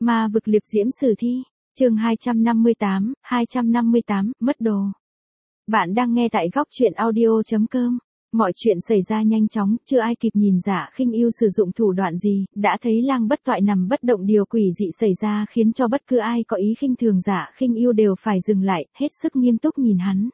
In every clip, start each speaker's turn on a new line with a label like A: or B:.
A: Ma vực liệp diễm sử thi, chương 258, mất đồ. Bạn đang nghe tại góc truyện audio.com. Mọi chuyện xảy ra nhanh chóng, chưa ai kịp nhìn Dạ Khinh Yêu sử dụng thủ đoạn gì, đã thấy Lang Bất Toại nằm bất động, điều quỷ dị xảy ra khiến cho bất cứ ai có ý khinh thường Dạ Khinh Yêu đều phải dừng lại, hết sức nghiêm túc nhìn hắn.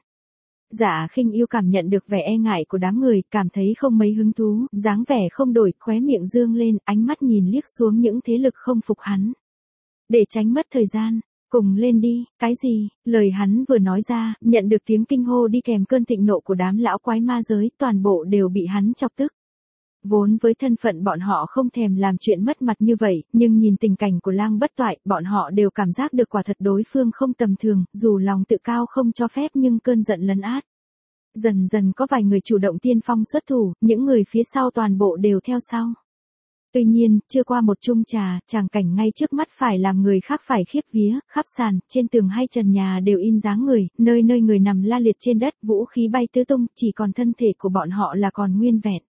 A: Dạ Khinh Yêu cảm nhận được vẻ e ngại của đám người, cảm thấy không mấy hứng thú, dáng vẻ không đổi, khóe miệng dương lên, ánh mắt nhìn liếc xuống những thế lực không phục hắn. Để tránh mất thời gian, cùng lên đi. Cái gì? Lời hắn vừa nói ra, nhận được tiếng kinh hô đi kèm cơn thịnh nộ của đám lão quái ma giới, toàn bộ đều bị hắn chọc tức. Vốn với thân phận bọn họ không thèm làm chuyện mất mặt như vậy, nhưng nhìn tình cảnh của Lang Bất Toại, bọn họ đều cảm giác được quả thật đối phương không tầm thường, dù lòng tự cao không cho phép nhưng cơn giận lấn át. Dần dần có vài người chủ động tiên phong xuất thủ, những người phía sau toàn bộ đều theo sau. Tuy nhiên, chưa qua một chung trà, tràng cảnh ngay trước mắt phải làm người khác phải khiếp vía, khắp sàn, trên tường hay trần nhà đều in dáng người, nơi nơi người nằm la liệt trên đất, vũ khí bay tứ tung, chỉ còn thân thể của bọn họ là còn nguyên vẹn.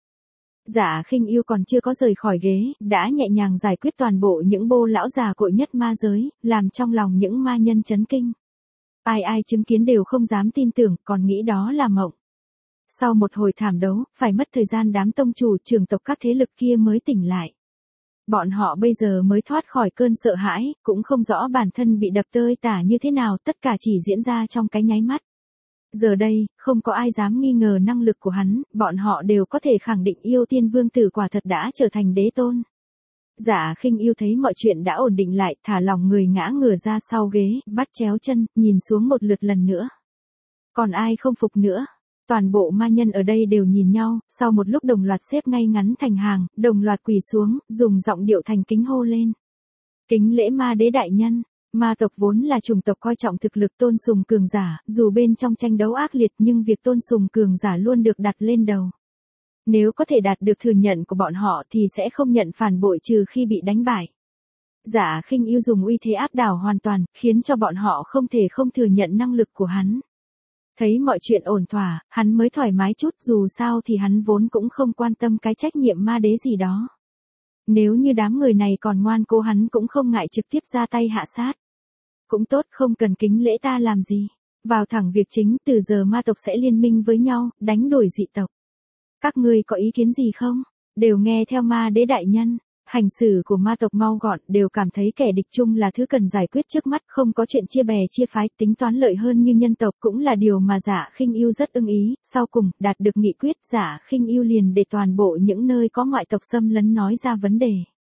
A: Dạ Khinh Yêu còn chưa có rời khỏi ghế, đã nhẹ nhàng giải quyết toàn bộ những bô lão già cội nhất ma giới, làm trong lòng những ma nhân chấn kinh. Ai ai chứng kiến đều không dám tin tưởng, còn nghĩ đó là mộng. Sau một hồi thảm đấu, phải mất thời gian đám tông chủ trưởng tộc các thế lực kia mới tỉnh lại. Bọn họ bây giờ mới thoát khỏi cơn sợ hãi, cũng không rõ bản thân bị đập tơi tả như thế nào, tất cả chỉ diễn ra trong cái nháy mắt. Giờ đây, không có ai dám nghi ngờ năng lực của hắn, bọn họ đều có thể khẳng định Yêu Tiên Vương Tử quả thật đã trở thành đế tôn. Dạ Khinh Yêu thấy mọi chuyện đã ổn định lại, thả lòng người ngã ngửa ra sau ghế, bắt chéo chân, nhìn xuống một lượt lần nữa. Còn ai không phục nữa? Toàn bộ ma nhân ở đây đều nhìn nhau, sau một lúc đồng loạt xếp ngay ngắn thành hàng, đồng loạt quỳ xuống, dùng giọng điệu thành kính hô lên. Kính lễ ma đế đại nhân. Ma tộc vốn là chủng tộc coi trọng thực lực, tôn sùng cường giả, dù bên trong tranh đấu ác liệt nhưng việc tôn sùng cường giả luôn được đặt lên đầu. Nếu có thể đạt được thừa nhận của bọn họ thì sẽ không nhận phản bội trừ khi bị đánh bại. Dạ Khinh Yêu dùng uy thế áp đảo hoàn toàn, khiến cho bọn họ không thể không thừa nhận năng lực của hắn. Thấy mọi chuyện ổn thỏa, hắn mới thoải mái chút, dù sao thì hắn vốn cũng không quan tâm cái trách nhiệm ma đế gì đó. Nếu như đám người này còn ngoan cố hắn cũng không ngại trực tiếp ra tay hạ sát. Cũng tốt, không cần kính lễ ta làm gì. Vào thẳng việc chính, từ giờ ma tộc sẽ liên minh với nhau, đánh đuổi dị tộc. Các ngươi có ý kiến gì không? Đều nghe theo ma đế đại nhân. Hành xử của ma tộc mau gọn, đều cảm thấy kẻ địch chung là thứ cần giải quyết trước mắt, không có chuyện chia bè chia phái, tính toán lợi hơn như nhân tộc, cũng là điều mà Dạ Khinh Yêu rất ưng ý. Sau cùng, đạt được nghị quyết, Dạ Khinh Yêu liền để toàn bộ những nơi có ngoại tộc xâm lấn nói ra vấn đề.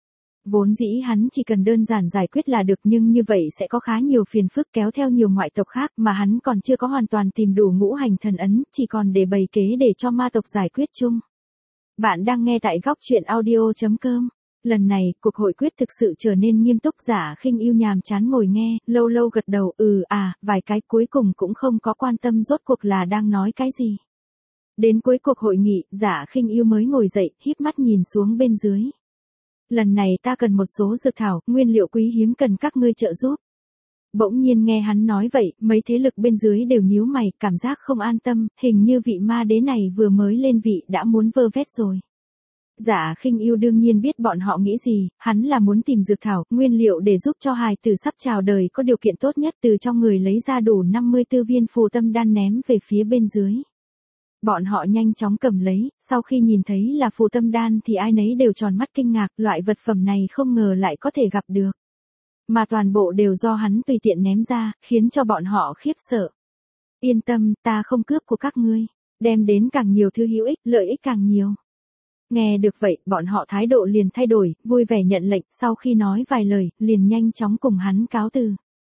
A: Vốn dĩ hắn chỉ cần đơn giản giải quyết là được, nhưng như vậy sẽ có khá nhiều phiền phức kéo theo nhiều ngoại tộc khác, mà hắn còn chưa có hoàn toàn tìm đủ ngũ hành thần ấn, chỉ còn để bày kế để cho ma tộc giải quyết chung. Bạn đang nghe tại góc truyện audio.com. Lần này, cuộc hội quyết thực sự trở nên nghiêm túc. Dạ Khinh Yêu nhàm chán ngồi nghe, lâu lâu gật đầu, vài cái, cuối cùng cũng không có quan tâm rốt cuộc là đang nói cái gì. Đến cuối cuộc hội nghị, Dạ Khinh Yêu mới ngồi dậy, híp mắt nhìn xuống bên dưới. Lần này ta cần một số dược thảo, nguyên liệu quý hiếm cần các ngươi trợ giúp. Bỗng nhiên nghe hắn nói vậy, mấy thế lực bên dưới đều nhíu mày, cảm giác không an tâm, hình như vị ma đế này vừa mới lên vị đã muốn vơ vét rồi. Dạ Khinh Yêu đương nhiên biết bọn họ nghĩ gì, hắn là muốn tìm dược thảo, nguyên liệu để giúp cho hài tử sắp chào đời có điều kiện tốt nhất, từ trong người lấy ra đủ 54 viên phù tâm đan ném về phía bên dưới. Bọn họ nhanh chóng cầm lấy, sau khi nhìn thấy là phù tâm đan thì ai nấy đều tròn mắt kinh ngạc, loại vật phẩm này không ngờ lại có thể gặp được. Mà toàn bộ đều do hắn tùy tiện ném ra, khiến cho bọn họ khiếp sợ. Yên tâm, ta không cướp của các ngươi, đem đến càng nhiều thứ hữu ích, lợi ích càng nhiều. Nghe được vậy, bọn họ thái độ liền thay đổi, vui vẻ nhận lệnh, sau khi nói vài lời, liền nhanh chóng cùng hắn cáo từ.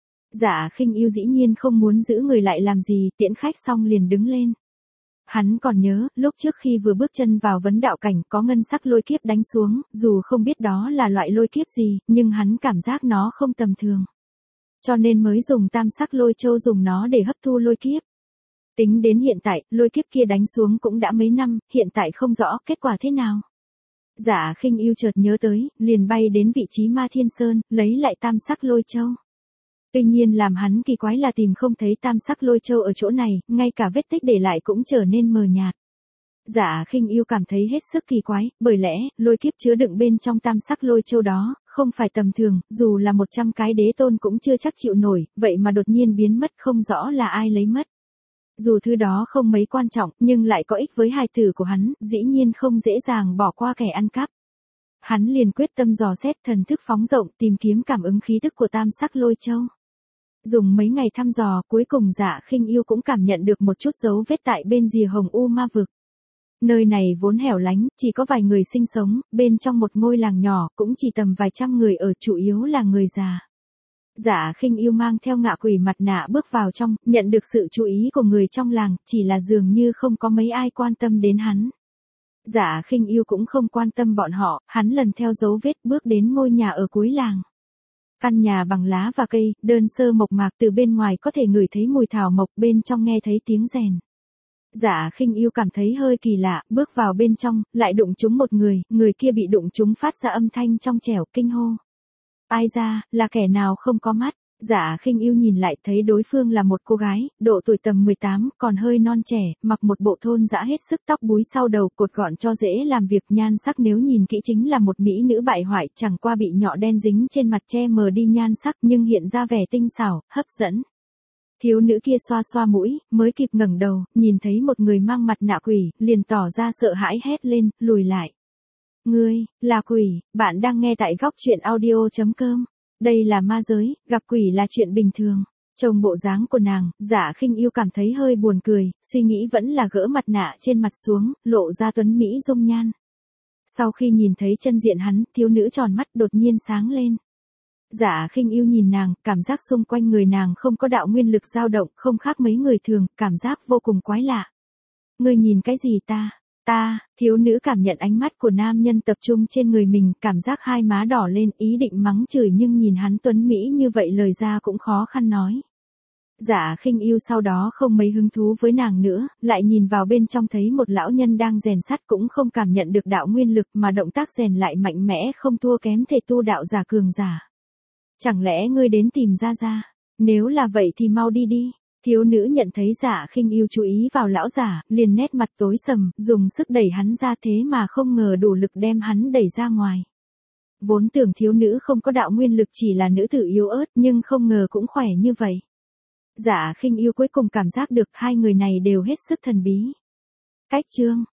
A: Dạ Khinh Yêu dĩ nhiên không muốn giữ người lại làm gì, tiễn khách xong liền đứng lên. Hắn còn nhớ, lúc trước khi vừa bước chân vào vấn đạo cảnh có ngân sắc lôi kiếp đánh xuống, dù không biết đó là loại lôi kiếp gì, nhưng hắn cảm giác nó không tầm thường. Cho nên mới dùng tam sắc lôi châu dùng nó để hấp thu lôi kiếp. Tính đến hiện tại, lôi kiếp kia đánh xuống cũng đã mấy năm, hiện tại không rõ kết quả thế nào. Dạ Khinh Yêu chợt nhớ tới, liền bay đến vị trí Ma Thiên Sơn, lấy lại tam sắc lôi châu. Tuy nhiên làm hắn kỳ quái là tìm không thấy tam sắc lôi châu ở chỗ này, ngay cả vết tích để lại cũng trở nên mờ nhạt. Dạ Khinh Yêu cảm thấy hết sức kỳ quái, bởi lẽ, lôi kiếp chứa đựng bên trong tam sắc lôi châu đó, không phải tầm thường, dù là 100 cái đế tôn cũng chưa chắc chịu nổi, vậy mà đột nhiên biến mất không rõ là ai lấy mất. Dù thứ đó không mấy quan trọng, nhưng lại có ích với hài tử của hắn, dĩ nhiên không dễ dàng bỏ qua kẻ ăn cắp. Hắn liền quyết tâm dò xét thần thức phóng rộng tìm kiếm cảm ứng khí tức của tam sắc lôi châu. Dùng mấy ngày thăm dò, cuối cùng Dạ Khinh Yêu cũng cảm nhận được một chút dấu vết tại bên rìa Hồng U Ma Vực. Nơi này vốn hẻo lánh, chỉ có vài người sinh sống, bên trong một ngôi làng nhỏ, cũng chỉ tầm vài trăm người ở, chủ yếu là người già. Dạ Khinh Yêu mang theo ngạ quỷ mặt nạ bước vào trong, nhận được sự chú ý của người trong làng, chỉ là dường như không có mấy ai quan tâm đến hắn. Dạ Khinh Yêu cũng không quan tâm bọn họ, hắn lần theo dấu vết bước đến ngôi nhà ở cuối làng. Căn nhà bằng lá và cây, đơn sơ mộc mạc, từ bên ngoài có thể ngửi thấy mùi thảo mộc, bên trong nghe thấy tiếng rèn. Dạ Khinh Yêu cảm thấy hơi kỳ lạ, bước vào bên trong, lại đụng trúng một người, người kia bị đụng trúng phát ra âm thanh trong trẻo, kinh hô. Ai ra, là kẻ nào không có mắt? Dạ Khinh Yêu nhìn lại thấy đối phương là một cô gái, độ tuổi tầm 18, còn hơi non trẻ, mặc một bộ thôn dã hết sức, tóc búi sau đầu, cột gọn cho dễ làm việc, nhan sắc nếu nhìn kỹ chính là một mỹ nữ bại hoại, chẳng qua bị nhọ đen dính trên mặt che mờ đi nhan sắc nhưng hiện ra vẻ tinh xảo, hấp dẫn. Thiếu nữ kia xoa xoa mũi, mới kịp ngẩng đầu, nhìn thấy một người mang mặt nạ quỷ, liền tỏ ra sợ hãi hét lên, lùi lại. Ngươi, là quỷ, bạn đang nghe tại góc truyện audio.com. Đây là ma giới, gặp quỷ là chuyện bình thường. Trông bộ dáng của nàng, Dạ Khinh Yêu cảm thấy hơi buồn cười, suy nghĩ vẫn là gỡ mặt nạ trên mặt xuống, lộ ra tuấn mỹ dung nhan. Sau khi nhìn thấy chân diện hắn, thiếu nữ tròn mắt đột nhiên sáng lên. Dạ Khinh Yêu nhìn nàng, cảm giác xung quanh người nàng không có đạo nguyên lực dao động, không khác mấy người thường, cảm giác vô cùng quái lạ. Ngươi nhìn cái gì ta? Thiếu nữ cảm nhận ánh mắt của nam nhân tập trung trên người mình, cảm giác hai má đỏ lên, ý định mắng chửi nhưng nhìn hắn tuấn mỹ như vậy lời ra cũng khó khăn nói. Dạ Khinh Yêu sau đó không mấy hứng thú với nàng nữa, lại nhìn vào bên trong thấy một lão nhân đang rèn sắt, cũng không cảm nhận được đạo nguyên lực mà động tác rèn lại mạnh mẽ không thua kém thể tu đạo giả cường giả. Chẳng lẽ ngươi đến tìm ra? Nếu là vậy thì mau đi đi. Thiếu nữ nhận thấy Dạ Khinh Yêu chú ý vào lão giả, liền nét mặt tối sầm, dùng sức đẩy hắn ra, thế mà không ngờ đủ lực đem hắn đẩy ra ngoài. Vốn tưởng thiếu nữ không có đạo nguyên lực, chỉ là nữ tử yếu ớt, nhưng không ngờ cũng khỏe như vậy. Dạ Khinh Yêu cuối cùng cảm giác được hai người này đều hết sức thần bí. Cách chương